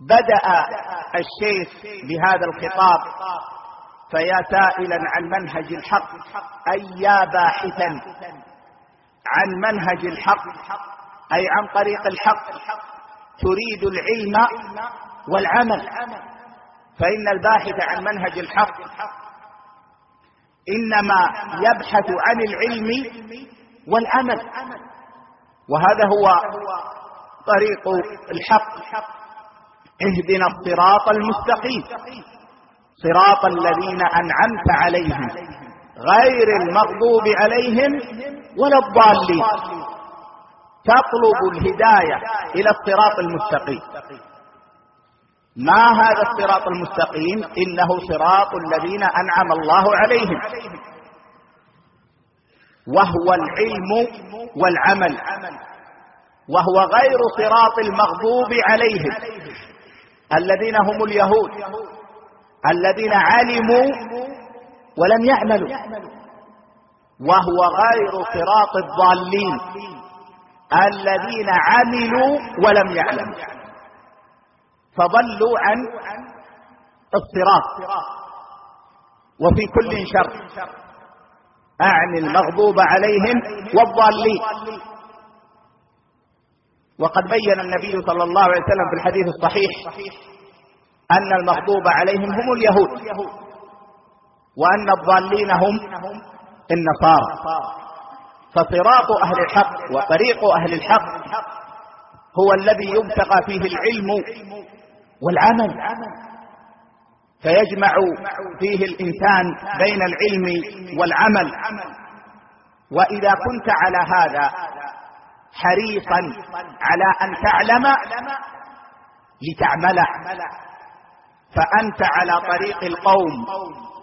بدأ الشيخ بهذا الخطاب: فيا سائلا عن منهج الحق، أي يا باحثا عن منهج الحق، أي عن طريق الحق، تريد العلم والعمل. فإن الباحث عن منهج الحق إنما يبحث عن العلم والعمل، وهذا هو طريق الحق. اهدنا الصراط المستقيم صراط الذين أنعمت عليهم غير المغضوب عليهم ولا الضالين. تطلب الهداية إلى الصراط المستقيم. ما هذا الصراط المستقيم؟ إنه صراط الذين أنعم الله عليهم، وهو العلم والعمل، وهو غير صراط المغضوب عليهم الذين هم اليهود الذين علموا ولم يعملوا، وهو غير صراط الضالين الذين عملوا ولم يعلموا فضلوا عن الصراط. وفي كل شر أعني المغضوب عليهم والضالين. وقد بين النبي صلى الله عليه وسلم في الحديث الصحيح أن المغضوب عليهم هم اليهود، وأن الضالين هم النصارى. فصراط أهل الحق وطريق أهل الحق هو الذي يبتغى فيه العلم والعمل، فيجمع فيه الإنسان بين العلم والعمل. وإذا كنت على هذا حريصا على أن تعلم لتعمل، فأنت على طريق القوم